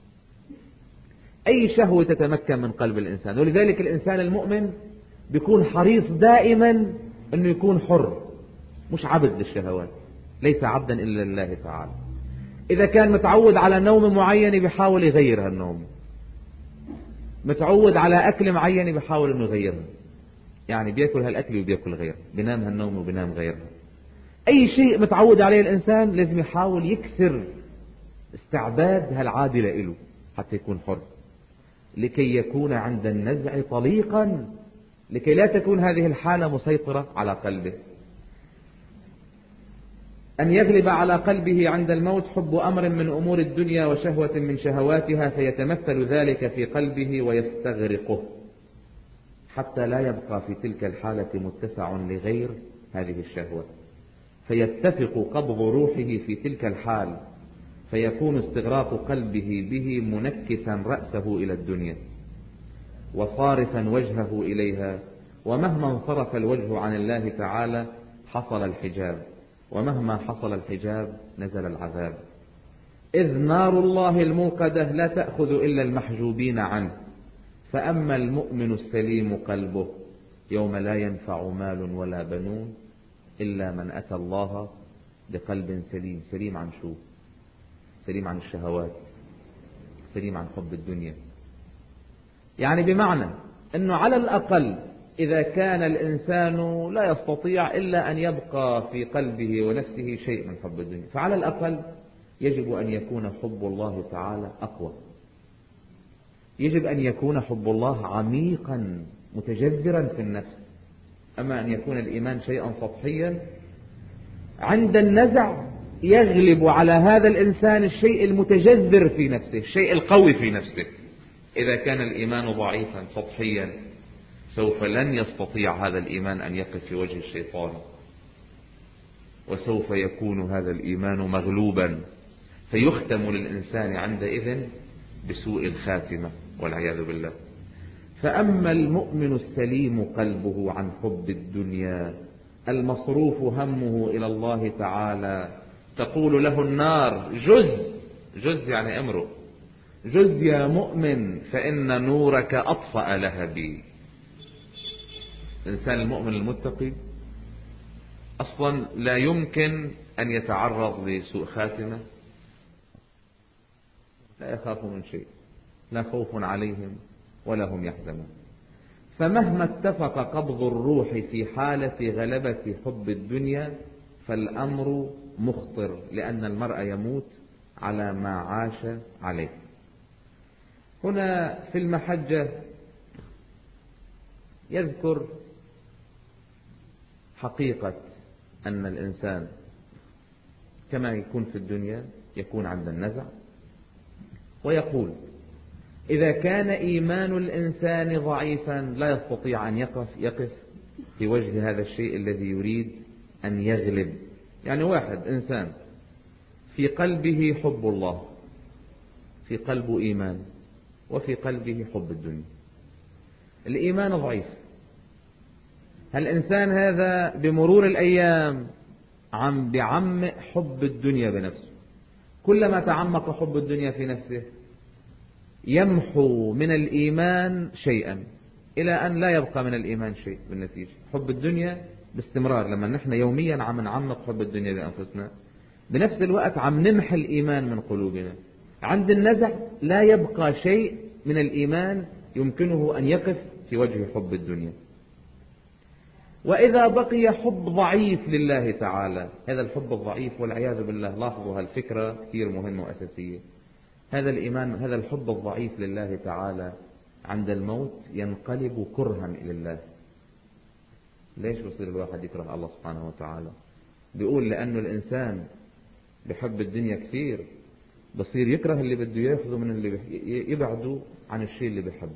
أي شهوة تتمكن من قلب الإنسان. ولذلك الإنسان المؤمن بيكون حريص دائما أنه يكون حر، مش عبد للشهوات، ليس عبدا إلا لله تعالى. إذا كان متعود على نوم معين بيحاول يغير هالنوم، متعود على أكل معين بيحاول أنه يغيرها، يعني بيأكل هالأكل وبيأكل غيره، بينام هالنوم وبينام غيرها. أي شيء متعود عليه الإنسان لازم يحاول يكسر استعباد هالعادة له حتى يكون حر، لكي يكون عند النزع طليقا، لكي لا تكون هذه الحالة مسيطرة على قلبه. أن يغلب على قلبه عند الموت حب أمر من أمور الدنيا وشهوة من شهواتها، فيتمثل ذلك في قلبه ويستغرقه، حتى لا يبقى في تلك الحالة متسع لغير هذه الشهوة، فيتفق قبض روحه في تلك الحال، فيكون استغراق قلبه به منكسا رأسه إلى الدنيا وصارفا وجهه إليها. ومهما انصرف الوجه عن الله تعالى حصل الحجاب، ومهما حصل الحجاب نزل العذاب، إذ نار الله الموقدة لا تأخذ إلا المحجوبين عنه. فأما المؤمن السليم قلبه يوم لا ينفع مال ولا بنون إلا من أتى الله بقلب سليم. سليم عن شو؟ سليم عن الشهوات، سليم عن حب الدنيا. يعني بمعنى أنه على الأقل إذا كان الإنسان لا يستطيع إلا أن يبقى في قلبه ونفسه شيء من حب الدنيا، فعلى الأقل يجب أن يكون حب الله تعالى أقوى، يجب أن يكون حب الله عميقا متجذرا في النفس. أما أن يكون الإيمان شيئا سطحيا، عند النزع يغلب على هذا الإنسان الشيء المتجذر في نفسه، الشيء القوي في نفسه. إذا كان الإيمان ضعيفا سطحيا سوف لن يستطيع هذا الإيمان أن يقف في وجه الشيطان، وسوف يكون هذا الإيمان مغلوبا، فيختم للإنسان عندئذ بسوء الخاتمة والعياذ بالله. فأما المؤمن السليم قلبه عن حب الدنيا المصروف همه إلى الله تعالى، تقول له النار جز، جز يعني امرؤ، جز يا مؤمن فإن نورك أطفأ لهبي. الإنسان المؤمن المتقي أصلا لا يمكن أن يتعرض لسوء خاتمة، لا يخاف من شيء، لا خوف عليهم ولا هم يحزنون. فمهما اتفق قبض الروح في حالة غلبة حب الدنيا فالأمر مخطر، لأن المرء يموت على ما عاش عليه. هنا في المحجة يذكر حقيقة أن الإنسان كما يكون في الدنيا يكون عند النزع، ويقول إذا كان إيمان الإنسان ضعيفا لا يستطيع أن يقف, يقف في وجه هذا الشيء الذي يريد أن يغلب. يعني واحد إنسان في قلبه حب الله، في قلبه إيمان، وفي قلبه حب الدنيا. الإيمان ضعيف، الإنسان هذا بمرور الأيام عم بعم حب الدنيا بنفسه. كلما تعمق حب الدنيا في نفسه يمحو من الإيمان شيئا إلى أن لا يبقى من الإيمان شيء بالنتيجة. حب الدنيا باستمرار، لما نحن يوميا عم نعمق حب الدنيا بأنفسنا بنفس الوقت عم نمحي الإيمان من قلوبنا. عند النزع لا يبقى شيء من الإيمان يمكنه أن يقف في وجه حب الدنيا. وإذا بقي حب ضعيف لله تعالى، هذا الحب الضعيف والعياذ بالله، لاحظوا هالفكرة كثير مهمة وأساسية. هذا الإيمان، هذا الحب الضعيف لله تعالى عند الموت ينقلب كرها إلى الله. ليش بصير الواحد يكره الله سبحانه وتعالى؟ بيقول لأنه الإنسان بحب الدنيا كثير بصير يكره اللي بده ياخذه من اللي يبعده عن الشيء اللي بيحبه.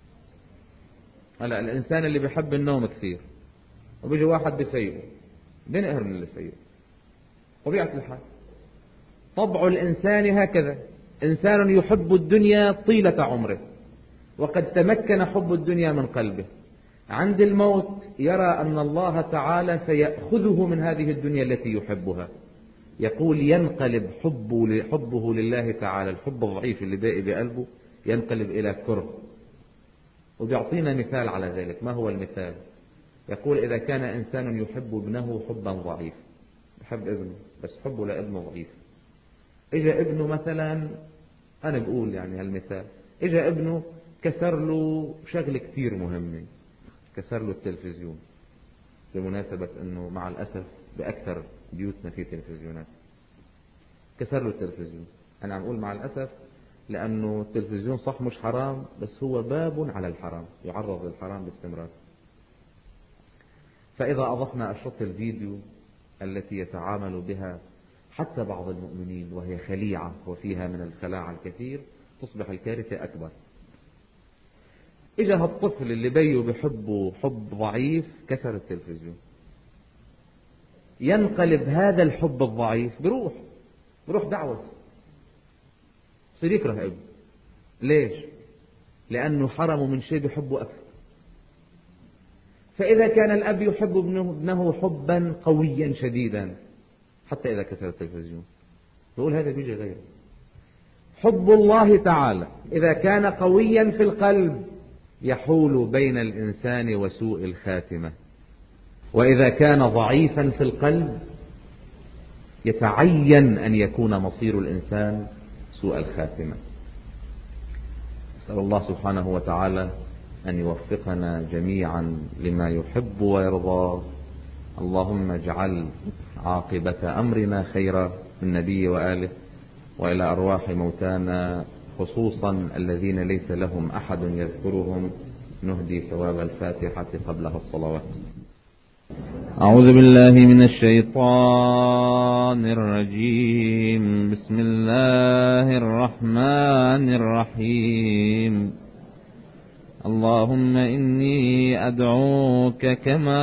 هلا الإنسان اللي بيحب النوم كثير وبيجي واحد بفيقه بينقهر من اللي فيقه طبيعة الحال. طبع الإنسان هكذا، إنسان يحب الدنيا طيلة عمره وقد تمكن حب الدنيا من قلبه، عند الموت يرى أن الله تعالى سيأخذه من هذه الدنيا التي يحبها. يقول ينقلب حبه, حبه لله تعالى، الحب الضعيف اللي باقي بقلبه ينقلب إلى كره. وبيعطينا مثال على ذلك. ما هو المثال؟ يقول إذا كان إنسان يحب ابنه حبا ضعيف، يحب ابنه بس حبه لابنه ضعيف. إجا ابنه مثلا، أنا بقول يعني هالمثال، إجا ابنه كسر له شغلة كتير مهمة، كسر له التلفزيون، بمناسبة أنه مع الأسف بأكثر بيوتنا في تلفزيونات. كسر له التلفزيون. أنا عم أقول مع الأسف لأنه التلفزيون صح مش حرام، بس هو باب على الحرام، يعرض للحرام باستمرار. فإذا أضفنا أشرطة الفيديو التي يتعامل بها حتى بعض المؤمنين وهي خليعة وفيها من الخلاعة الكثير، تصبح الكارثة أكبر. إجا هالطفل اللي بيه بحبه حب ضعيف كسر التلفزيون، ينقلب هذا الحب الضعيف بروح بروح دعوة، يصير يكره ابنه. ليش؟ لأنه حرمه من شيء بحبه أكثر. فإذا كان الأب يحب ابنه حبا قويا شديدا حتى إذا كسر التلفزيون، يقول هذا بيجي غيره. حب الله تعالى إذا كان قويا في القلب يحول بين الإنسان وسوء الخاتمة، وإذا كان ضعيفا في القلب يتعين أن يكون مصير الإنسان سوء الخاتمة. أسأل الله سبحانه وتعالى أن يوفقنا جميعا لما يحب ويرضى. اللهم اجعل عاقبة أمرنا خيرا بالنبي وآله، وإلى أرواح موتانا خصوصا الذين ليس لهم أحد يذكرهم نهدي ثواب الفاتحة قبلها الصلوات. أعوذ بالله من الشيطان الرجيم. بسم الله الرحمن الرحيم. اللهم إني أدعوك كما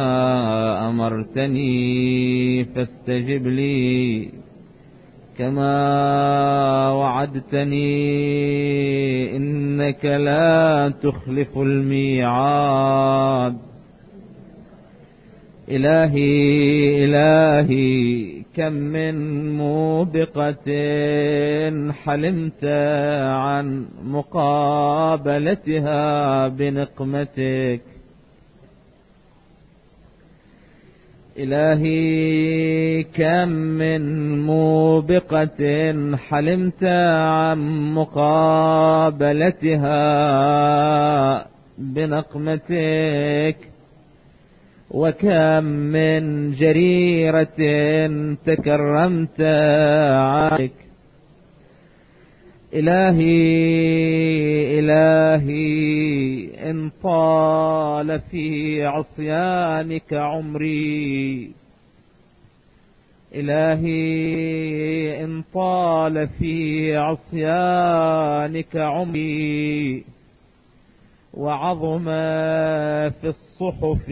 أمرتني فاستجب لي، كما وعدتني إنك لا تخلف الميعاد. إلهي إلهي كم من موبقة حلمت عن مقابلتها بنقمتك. إلهي كم من موبقة حلمت عن مقابلتها بنقمتك، وكم من جريرة تكرمت عنك. إلهي إلهي إن طال في عصيانك عمري، إلهي إن طال في عصيانك عمري، وعظم في الصحف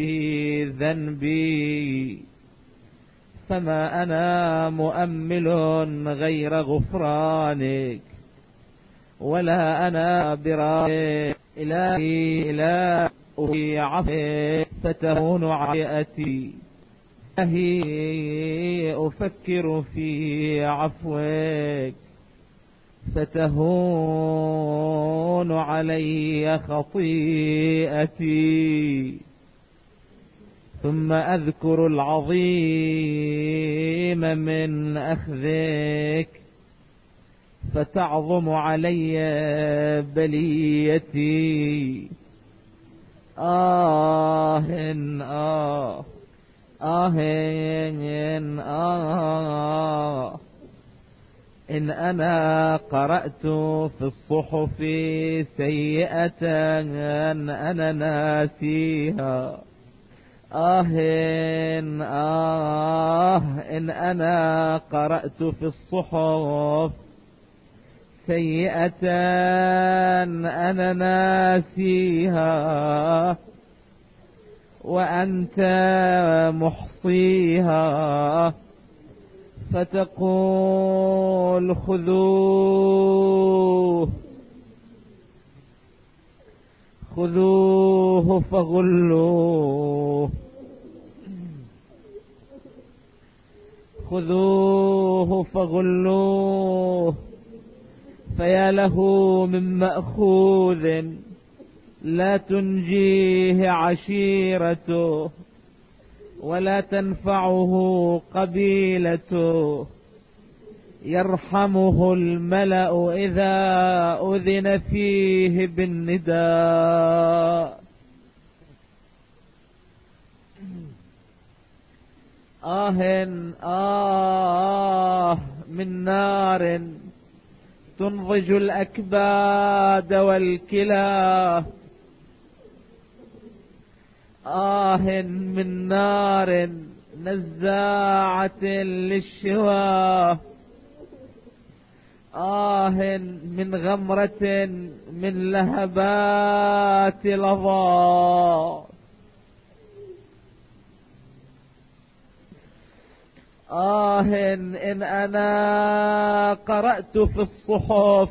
ذنبي، فما أنا مؤمل غير غفرانك، ولا أنا براء. إلهي إلهي عفوك فتهون عيئتي، إلهي أفكر في عفوك فتهون علي خطيئتي، ثم أذكر العظيم من أخذك فتعظم علي بليتي. آه آه آه آه إن أنا قرأت في الصحف سيئة أنا ناسيها. آه آه إن أنا قرأت في الصحف سيئة أنا ناسيها، وأنت محصيها، فتقول خذوه خذوه فغلوه، خذوه فغلوه، فيا له من مأخوذ لا تنجيه عشيرته، ولا تنفعه قبيلته، يرحمه الملأ إذا أذن فيه بالنداء. آه آه من نار تنضج الأكباد والكلى، آه من نار نزاعة للشوى، آه من غمرة من لهبات لظى، آه إن أنا قرأت في الصحف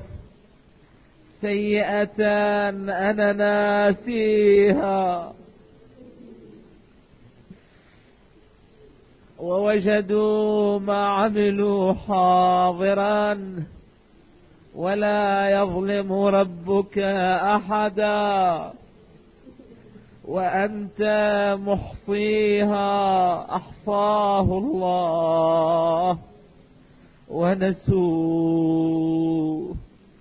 سيئة أنا ناسيها، ووجدوا ما عملوا حاضرا، ولا يظلم ربك أحدا، وأنت محصيها أحصاه الله ونسوه.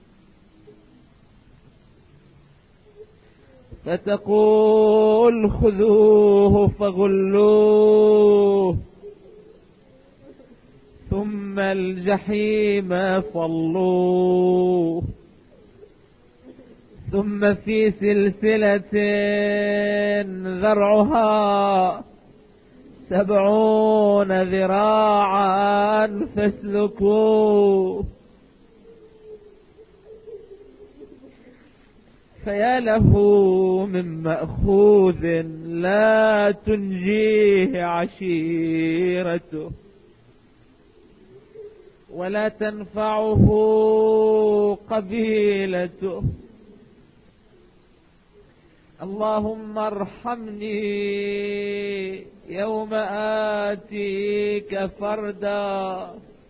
فتقول خذوه فغلوه، ثم الجحيم صلوه، ثم في سلسلة ذرعها سبعون ذراعا فاسلكوه. فيا له من مأخوذ لا تنجيه عشيرته، ولا تنفعه قبيلته، اللهم ارحمني يوم آتيك فردا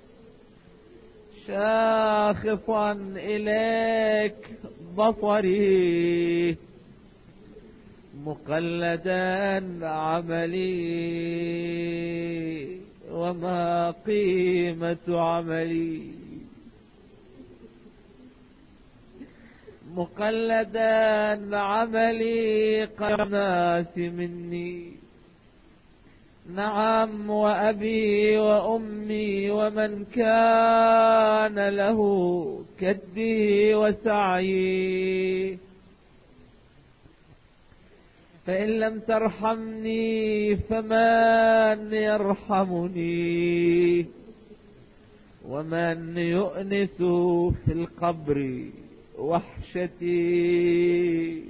شاخصا إليك بصري مقلدا عملي وما قيمة عملي مقلدا عملي قناس مني نعم وأبي وأمي ومن كان له كدي وسعي فإن لم ترحمني فمن يرحمني ومن يؤنس في القبر وحشتي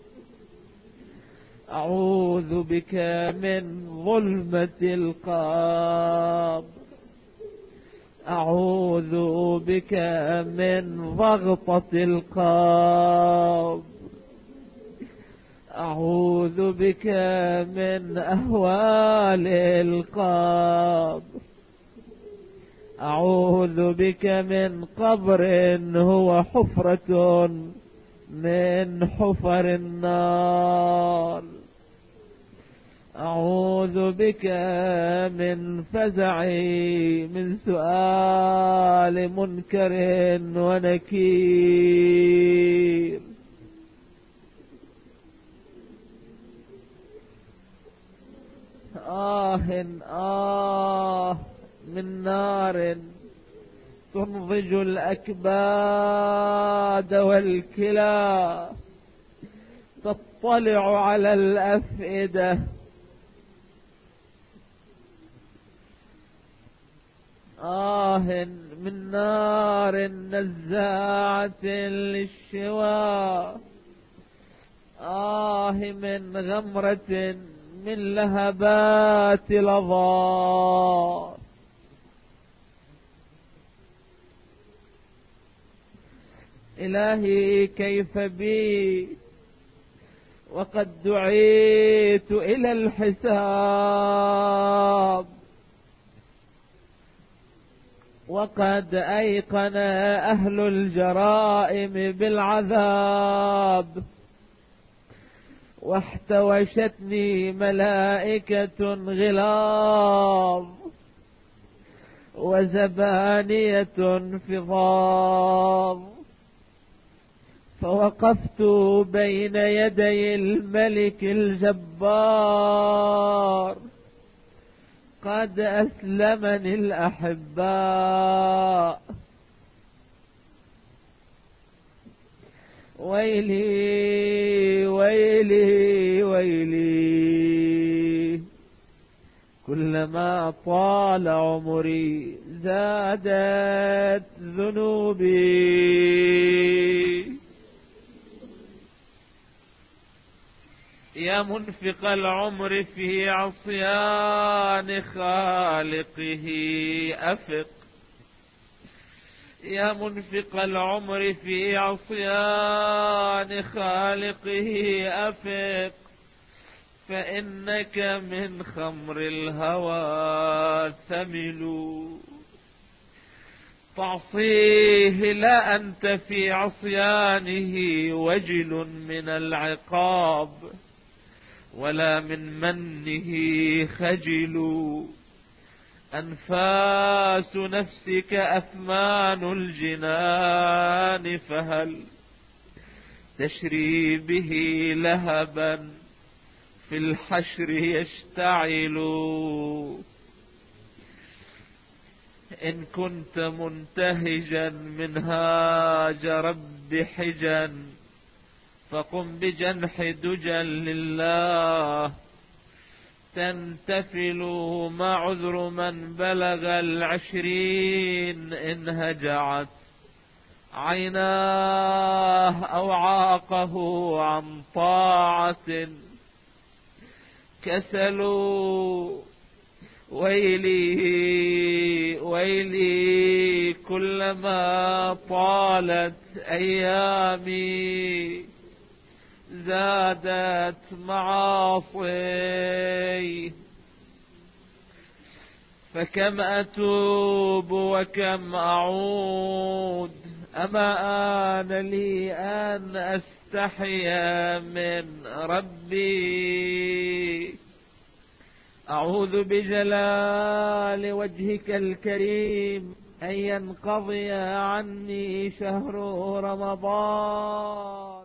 أعوذ بك من ظلمة القبر أعوذ بك من ضغطة القبر أعوذ بك من أهوال القبر أعوذ بك من قبر هو حفرة من حفر النار أعوذ بك من فزعي من سؤال منكر ونكير آه آه من نار تنضج الأكباد والكلى تطلع على الأفئدة آه من نار نزاعة للشوى آه من غمرة من لهبات لظى إلهي كيف بي وقد دعيت إلى الحساب وقد أيقن أهل الجرائم بالعذاب واحتوشتني ملائكة غلاظ وزبانية فظاظ فوقفت بين يدي الملك الجبار قد أسلمني الأحباء ويلي ويلي ويلي كلما طال عمري زادت ذنوبي يا منفق العمر في عصيان خالقه أفق يا منفق العمر في عصيان خالقه أفق فإنك من خمر الهوى ثمل تعصيه لا أنت في عصيانه وجل من العقاب ولا من منه خجل أنفاس نفسك أثمان الجنان فهل تشري به لهبا في الحشر يشتعل إن كنت منتهجا منهاج رب حجا فقم بجنح دجا لله تنتفل ما عذر من بلغ العشرين إن هجعت عيناه أو عاقه عن طاعة كسلوا ويلي ويلي كلما طالت أيامي زادت معاصي، فكم أتوب وكم أعود، أما آن لي أن أستحيا من ربي. أعوذ بجلال وجهك الكريم أن ينقضي عني شهر رمضان.